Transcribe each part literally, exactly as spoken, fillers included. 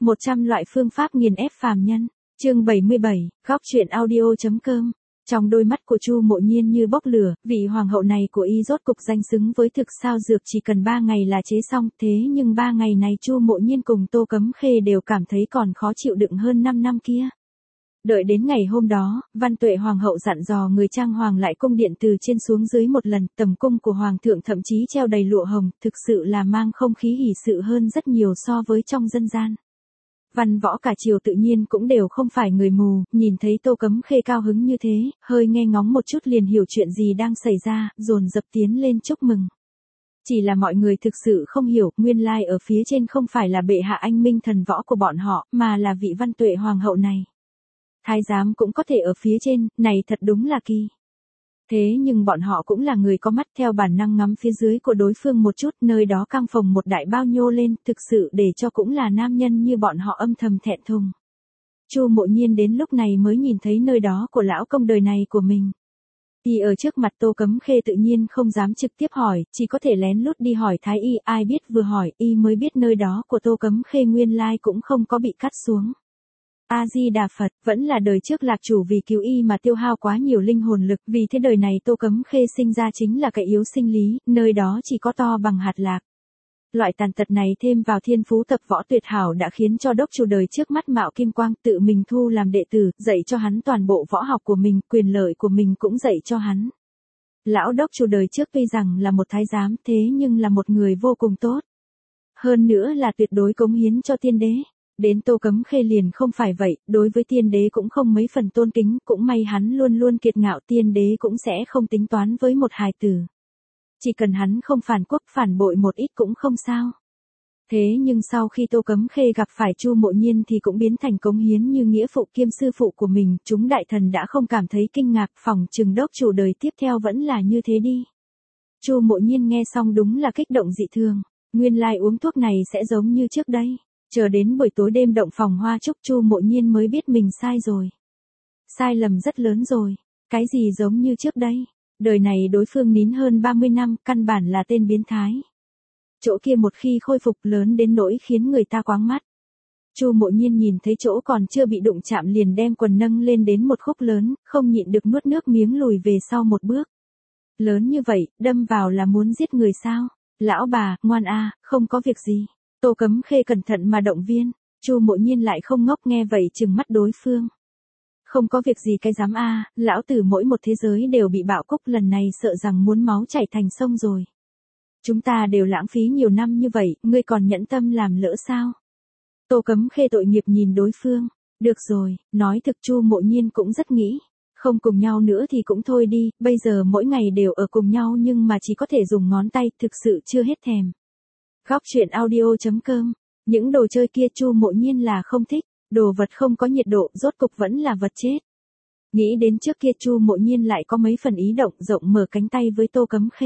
một trăm loại phương pháp nghiền ép phàm nhân. Chương bảy mươi bảy, góc truyện audio.com. Trong đôi mắt của Chu Mộ Nhiên như bốc lửa, vị hoàng hậu này của y rốt cục danh xứng với thực sao dược chỉ cần ba ngày là chế xong, thế nhưng ba ngày này Chu Mộ Nhiên cùng Tô Cấm Khê đều cảm thấy còn khó chịu đựng hơn năm năm kia. Đợi đến ngày hôm đó, Văn Tuệ hoàng hậu dặn dò người trang hoàng lại cung điện từ trên xuống dưới một lần, tầm cung của hoàng thượng thậm chí treo đầy lụa hồng, thực sự là mang không khí hỷ sự hơn rất nhiều so với trong dân gian. Văn võ cả triều tự nhiên cũng đều không phải người mù, nhìn thấy Tô Cấm Khê cao hứng như thế, hơi nghe ngóng một chút liền hiểu chuyện gì đang xảy ra, dồn dập tiến lên chúc mừng. Chỉ là mọi người thực sự không hiểu, nguyên lai ở phía trên không phải là bệ hạ anh minh thần võ của bọn họ, mà là vị Văn Tuệ hoàng hậu này. Thái giám cũng có thể ở phía trên, này thật đúng là kỳ. Thế nhưng bọn họ cũng là người có mắt, theo bản năng ngắm phía dưới của đối phương một chút, nơi đó căng phồng một đại bao nhô lên, thực sự để cho cũng là nam nhân như bọn họ âm thầm thẹn thùng. Chu Mộ Nhiên đến lúc này mới nhìn thấy nơi đó của lão công đời này của mình. Y ở trước mặt Tô Cấm Khê tự nhiên không dám trực tiếp hỏi, chỉ có thể lén lút đi hỏi thái y, ai biết vừa hỏi y mới biết nơi đó của Tô Cấm Khê nguyên lai cũng không có bị cắt xuống. A-di-đà Phật, vẫn là đời trước lạc chủ vì cứu y mà tiêu hao quá nhiều linh hồn lực, vì thế đời này Tô Cấm Khê sinh ra chính là cái yếu sinh lý, nơi đó chỉ có to bằng hạt lạc. Loại tàn tật này thêm vào thiên phú tập võ tuyệt hảo đã khiến cho đốc chủ đời trước mắt Mạo Kim Quang tự mình thu làm đệ tử, dạy cho hắn toàn bộ võ học của mình, quyền lợi của mình cũng dạy cho hắn. Lão đốc chủ đời trước tuy rằng là một thái giám thế nhưng là một người vô cùng tốt. Hơn nữa là tuyệt đối cống hiến cho tiên đế. Đến Tô Cấm Khê liền không phải vậy, đối với tiên đế cũng không mấy phần tôn kính, cũng may hắn luôn luôn kiệt ngạo, tiên đế cũng sẽ không tính toán với một hài tử. Chỉ cần hắn không phản quốc phản bội một ít cũng không sao. Thế nhưng sau khi Tô Cấm Khê gặp phải Chu Mộ Nhiên thì cũng biến thành cống hiến như nghĩa phụ kiêm sư phụ của mình, chúng đại thần đã không cảm thấy kinh ngạc, phỏng chừng đốc chủ đời tiếp theo vẫn là như thế đi. Chu Mộ Nhiên nghe xong đúng là kích động dị thường, nguyên lai uống thuốc này sẽ giống như trước đây. Chờ đến buổi tối đêm động phòng hoa chúc Chu Mộ Nhiên mới biết mình sai rồi. Sai lầm rất lớn rồi. Cái gì giống như trước đây? Đời này đối phương nín hơn ba mươi năm, căn bản là tên biến thái. Chỗ kia một khi khôi phục lớn đến nỗi khiến người ta quáng mắt. Chu Mộ Nhiên nhìn thấy chỗ còn chưa bị đụng chạm liền đem quần nâng lên đến một khúc lớn, không nhịn được nuốt nước miếng lùi về sau một bước. Lớn như vậy, đâm vào là muốn giết người sao? Lão bà, ngoan a, không có việc gì. Tô Cấm Khê cẩn thận mà động viên, Chu Mộ Nhiên lại không ngốc nghe vậy trừng mắt đối phương. Không có việc gì cái dám a, lão tử mỗi một thế giới đều bị bạo cúc, lần này sợ rằng muốn máu chảy thành sông rồi. Chúng ta đều lãng phí nhiều năm như vậy, ngươi còn nhẫn tâm làm lỡ sao? Tô Cấm Khê tội nghiệp nhìn đối phương, được rồi, nói thực Chu Mộ Nhiên cũng rất nghĩ. Không cùng nhau nữa thì cũng thôi đi, bây giờ mỗi ngày đều ở cùng nhau nhưng mà chỉ có thể dùng ngón tay, thực sự chưa hết thèm. Góc truyện audio.com. Những đồ chơi kia Chu Mộ Nhiên là không thích, đồ vật không có nhiệt độ, rốt cục vẫn là vật chết. Nghĩ đến trước kia Chu Mộ Nhiên lại có mấy phần ý động, rộng mở cánh tay với Tô Cấm Khê.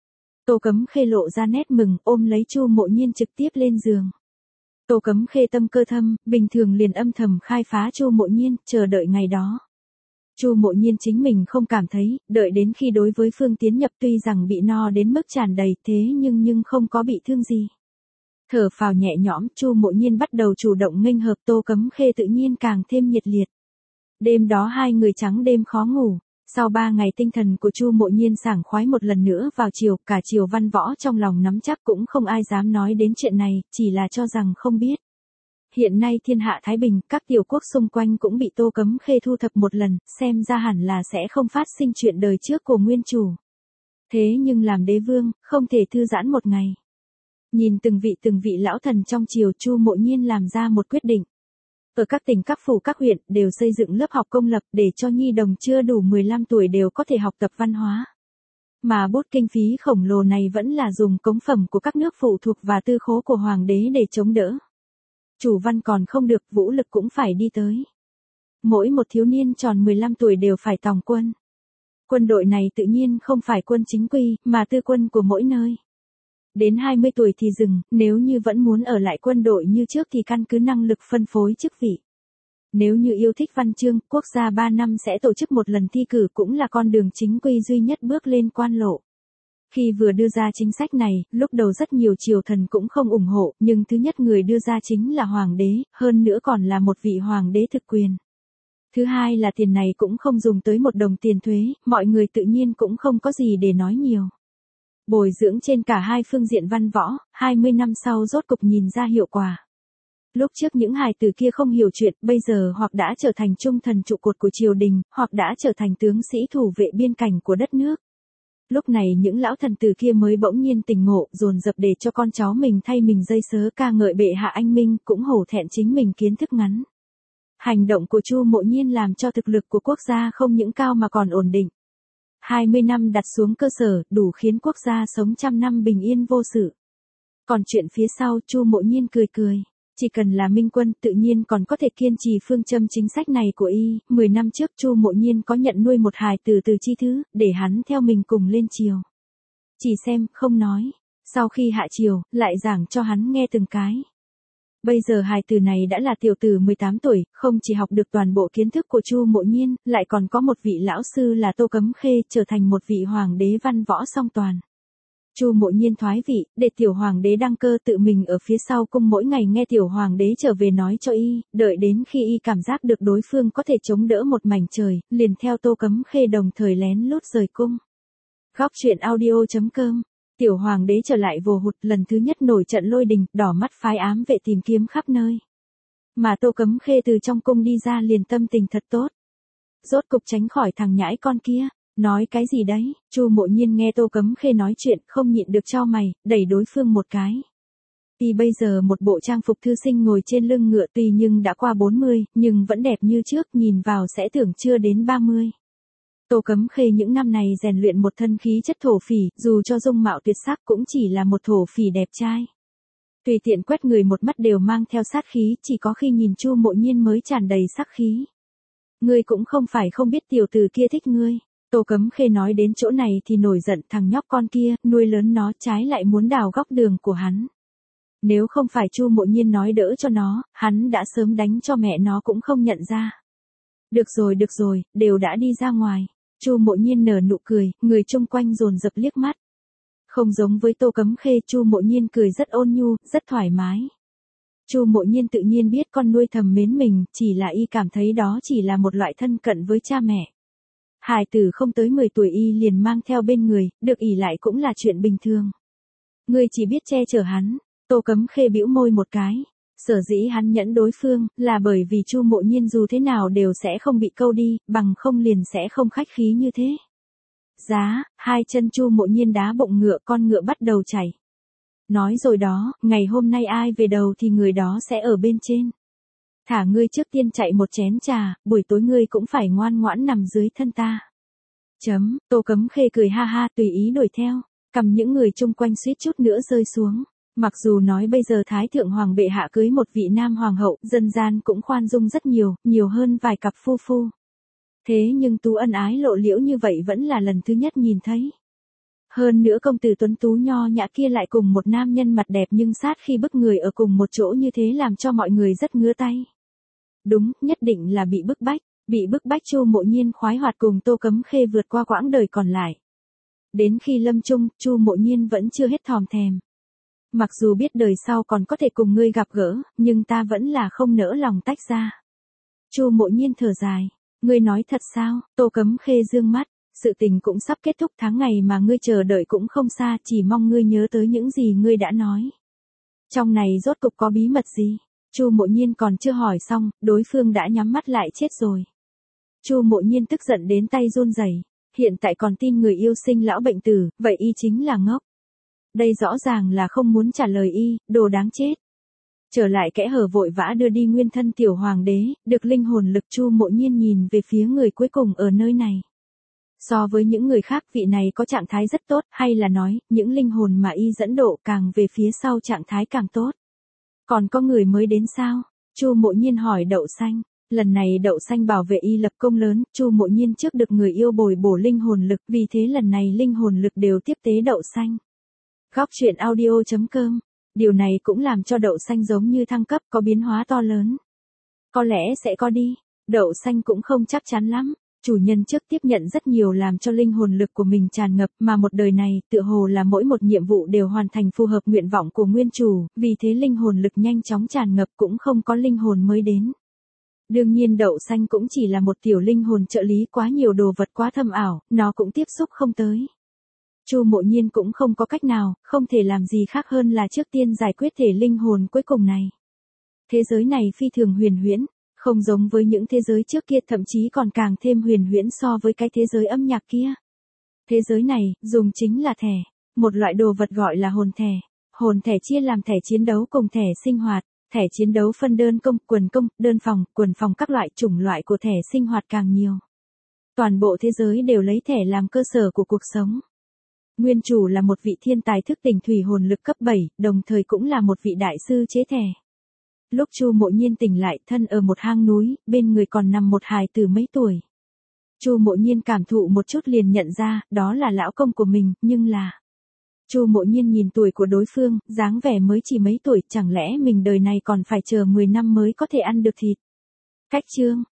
Tô Cấm Khê lộ ra nét mừng, ôm lấy Chu Mộ Nhiên trực tiếp lên giường. Tô Cấm Khê tâm cơ thâm, bình thường liền âm thầm khai phá Chu Mộ Nhiên, chờ đợi ngày đó. Chu Mộ Nhiên chính mình không cảm thấy, đợi đến khi đối với Phương Tiến nhập tuy rằng bị no đến mức tràn đầy thế nhưng nhưng không có bị thương gì. Thở phào nhẹ nhõm, Chu Mộ Nhiên bắt đầu chủ động nghênh hợp, Tô Cấm Khê tự nhiên càng thêm nhiệt liệt. Đêm đó hai người trắng đêm khó ngủ, sau ba ngày tinh thần của Chu Mộ Nhiên sảng khoái một lần nữa vào chiều, cả triều văn võ trong lòng nắm chắc cũng không ai dám nói đến chuyện này, chỉ là cho rằng không biết. Hiện nay thiên hạ Thái Bình, các tiểu quốc xung quanh cũng bị Tô Cấm Khê thu thập một lần, xem ra hẳn là sẽ không phát sinh chuyện đời trước của nguyên chủ. Thế nhưng làm đế vương, không thể thư giãn một ngày. Nhìn từng vị từng vị lão thần trong triều, Chu Mộ Nhiên làm ra một quyết định. Ở các tỉnh các phủ các huyện đều xây dựng lớp học công lập để cho nhi đồng chưa đủ mười lăm tuổi đều có thể học tập văn hóa. Mà bút kinh phí khổng lồ này vẫn là dùng cống phẩm của các nước phụ thuộc và tư khố của hoàng đế để chống đỡ. Chủ văn còn không được, vũ lực cũng phải đi tới. Mỗi một thiếu niên tròn mười lăm tuổi đều phải tòng quân. Quân đội này tự nhiên không phải quân chính quy, mà tư quân của mỗi nơi. Đến hai mươi tuổi thì dừng, nếu như vẫn muốn ở lại quân đội như trước thì căn cứ năng lực phân phối chức vị. Nếu như yêu thích văn chương, quốc gia ba năm sẽ tổ chức một lần thi cử cũng là con đường chính quy duy nhất bước lên quan lộ. Khi vừa đưa ra chính sách này, lúc đầu rất nhiều triều thần cũng không ủng hộ, nhưng thứ nhất người đưa ra chính là hoàng đế, hơn nữa còn là một vị hoàng đế thực quyền. Thứ hai là tiền này cũng không dùng tới một đồng tiền thuế, mọi người tự nhiên cũng không có gì để nói nhiều. Bồi dưỡng trên cả hai phương diện văn võ, hai mươi năm sau rốt cục nhìn ra hiệu quả. Lúc trước những hài tử kia không hiểu chuyện, bây giờ hoặc đã trở thành trung thần trụ cột của triều đình, hoặc đã trở thành tướng sĩ thủ vệ biên cảnh của đất nước. Lúc này những lão thần tử kia mới bỗng nhiên tỉnh ngộ, dồn dập để cho con cháu mình thay mình dây sớ ca ngợi bệ hạ anh minh, cũng hổ thẹn chính mình kiến thức ngắn. Hành động của Chu Mộ Nhiên làm cho thực lực của quốc gia không những cao mà còn ổn định. hai mươi năm đặt xuống cơ sở, đủ khiến quốc gia sống trăm năm bình yên vô sự. Còn chuyện phía sau, Chu Mộ Nhiên cười cười. Chỉ cần là minh quân, tự nhiên còn có thể kiên trì phương châm chính sách này của y. Mười năm trước Chu Mộ Nhiên có nhận nuôi một hài tử từ Chi Thứ, để hắn theo mình cùng lên triều. Chỉ xem, không nói. Sau khi hạ triều, lại giảng cho hắn nghe từng cái. Bây giờ hài tử này đã là tiểu tử mười tám tuổi, không chỉ học được toàn bộ kiến thức của Chu Mộ Nhiên, lại còn có một vị lão sư là Tô Cấm Khê, trở thành một vị hoàng đế văn võ song toàn. Chu Mộ Nhiên thoái vị, để tiểu hoàng đế đăng cơ, tự mình ở phía sau cung mỗi ngày nghe tiểu hoàng đế trở về nói cho y, đợi đến khi y cảm giác được đối phương có thể chống đỡ một mảnh trời, liền theo Tô Cấm Khê đồng thời lén lút rời cung. Góc truyện audio chấm com. Tiểu hoàng đế trở lại vồ hụt, lần thứ nhất nổi trận lôi đình, đỏ mắt phái ám vệ tìm kiếm khắp nơi. Mà Tô Cấm Khê từ trong cung đi ra liền tâm tình thật tốt. Rốt cục tránh khỏi thằng nhãi con kia. Nói cái gì đấy? Chu Mộ Nhiên nghe Tô Cấm Khê nói chuyện, không nhịn được chau mày, đẩy đối phương một cái. Y bây giờ một bộ trang phục thư sinh ngồi trên lưng ngựa, tuy nhưng đã qua bốn mươi, nhưng vẫn đẹp như trước, nhìn vào sẽ tưởng chưa đến ba mươi. Tô Cấm Khê những năm này rèn luyện một thân khí chất thổ phỉ, dù cho dung mạo tuyệt sắc cũng chỉ là một thổ phỉ đẹp trai. Tùy tiện quét người một mắt đều mang theo sát khí, chỉ có khi nhìn Chu Mộ Nhiên mới tràn đầy sắc khí. Ngươi cũng không phải không biết tiểu tử kia thích ngươi. Tô Cấm Khê nói đến chỗ này thì nổi giận, thằng nhóc con kia, nuôi lớn nó trái lại muốn đào góc đường của hắn. Nếu không phải Chu Mộ Nhiên nói đỡ cho nó, hắn đã sớm đánh cho mẹ nó cũng không nhận ra. Được rồi được rồi, đều đã đi ra ngoài. Chu Mộ Nhiên nở nụ cười, người chung quanh dồn dập liếc mắt. Không giống với Tô Cấm Khê, Chu Mộ Nhiên cười rất ôn nhu, rất thoải mái. Chu Mộ Nhiên tự nhiên biết con nuôi thầm mến mình, chỉ là y cảm thấy đó chỉ là một loại thân cận với cha mẹ. Hài tử không tới mười tuổi y liền mang theo bên người, được ỷ lại cũng là chuyện bình thường. Ngươi chỉ biết che chở hắn. Tô Cấm Khê bĩu môi một cái. Sở dĩ hắn nhẫn đối phương, là bởi vì Chu Mộ Nhiên dù thế nào đều sẽ không bị câu đi, bằng không liền sẽ không khách khí như thế. Giá, hai chân Chu Mộ Nhiên đá bụng ngựa, con ngựa bắt đầu chảy. Nói rồi đó, ngày hôm nay ai về đầu thì người đó sẽ ở bên trên. Thả ngươi trước tiên chạy một chén trà, buổi tối ngươi cũng phải ngoan ngoãn nằm dưới thân ta. Chấm, Tô Cấm Khê cười ha ha, tùy ý đuổi theo, cầm những người chung quanh suýt chút nữa rơi xuống. Mặc dù nói bây giờ Thái Thượng Hoàng bệ hạ cưới một vị nam hoàng hậu, dân gian cũng khoan dung rất nhiều, nhiều hơn vài cặp phu phu. Thế nhưng Tú ân ái lộ liễu như vậy vẫn là lần thứ nhất nhìn thấy. Hơn nữa công tử tuấn tú nho nhã kia lại cùng một nam nhân mặt đẹp nhưng sát khi bức người ở cùng một chỗ như thế làm cho mọi người rất ngứa tay. Đúng, nhất định là bị bức bách, bị bức bách Chu Mộ Nhiên khoái hoạt cùng Tô Cấm Khê vượt qua quãng đời còn lại. Đến khi lâm chung, Chu Mộ Nhiên vẫn chưa hết thòm thèm. Mặc dù biết đời sau còn có thể cùng ngươi gặp gỡ, nhưng ta vẫn là không nỡ lòng tách ra. Chu Mộ Nhiên thở dài, ngươi nói thật sao? Tô Cấm Khê dương mắt. Sự tình cũng sắp kết thúc, tháng ngày mà ngươi chờ đợi cũng không xa, chỉ mong ngươi nhớ tới những gì ngươi đã nói. Trong này rốt cục có bí mật gì? Chu Mộ Nhiên còn chưa hỏi xong, đối phương đã nhắm mắt lại chết rồi. Chu Mộ Nhiên tức giận đến tay run rẩy, hiện tại còn tin người yêu sinh lão bệnh tử, vậy y chính là ngốc. Đây rõ ràng là không muốn trả lời y, đồ đáng chết. Trở lại kẽ hở vội vã đưa đi nguyên thân tiểu hoàng đế, được linh hồn lực. Chu Mộ Nhiên nhìn về phía người cuối cùng ở nơi này. So với những người khác, vị này có trạng thái rất tốt, hay là nói, những linh hồn mà y dẫn độ càng về phía sau trạng thái càng tốt. Còn có người mới đến sao? Chu Mộ Nhiên hỏi Đậu Xanh. Lần này Đậu Xanh bảo vệ y lập công lớn, Chu Mộ Nhiên trước được người yêu bồi bổ linh hồn lực, vì thế lần này linh hồn lực đều tiếp tế Đậu Xanh. Góc truyện audio chấm com. Điều này cũng làm cho Đậu Xanh giống như thăng cấp, có biến hóa to lớn. Có lẽ sẽ có đi. Đậu Xanh cũng không chắc chắn lắm. Chủ nhân trước tiếp nhận rất nhiều làm cho linh hồn lực của mình tràn ngập, mà một đời này, tựa hồ là mỗi một nhiệm vụ đều hoàn thành phù hợp nguyện vọng của nguyên chủ, vì thế linh hồn lực nhanh chóng tràn ngập cũng không có linh hồn mới đến. Đương nhiên đậu xanh cũng chỉ là một tiểu linh hồn trợ lý, quá nhiều đồ vật quá thâm ảo, nó cũng tiếp xúc không tới. Chu Mộ Nhiên cũng không có cách nào, không thể làm gì khác hơn là trước tiên giải quyết thể linh hồn cuối cùng này. Thế giới này phi thường huyền huyễn, không giống với những thế giới trước kia, thậm chí còn càng thêm huyền huyễn so với cái thế giới âm nhạc kia. Thế giới này, dùng chính là thẻ, một loại đồ vật gọi là hồn thẻ. Hồn thẻ chia làm thẻ chiến đấu cùng thẻ sinh hoạt. Thẻ chiến đấu phân đơn công, quần công, đơn phòng, quần phòng, các loại chủng loại của thẻ sinh hoạt càng nhiều. Toàn bộ thế giới đều lấy thẻ làm cơ sở của cuộc sống. Nguyên chủ là một vị thiên tài thức tỉnh thủy hồn lực cấp bảy, đồng thời cũng là một vị đại sư chế thẻ. Lúc Chu Mộ Nhiên tỉnh lại, thân ở một hang núi, bên người còn nằm một hài tử mấy tuổi. Chu Mộ Nhiên cảm thụ một chút liền nhận ra, đó là lão công của mình, nhưng là... Chu Mộ Nhiên nhìn tuổi của đối phương, dáng vẻ mới chỉ mấy tuổi, chẳng lẽ mình đời này còn phải chờ mười năm mới có thể ăn được thịt. Cách chương,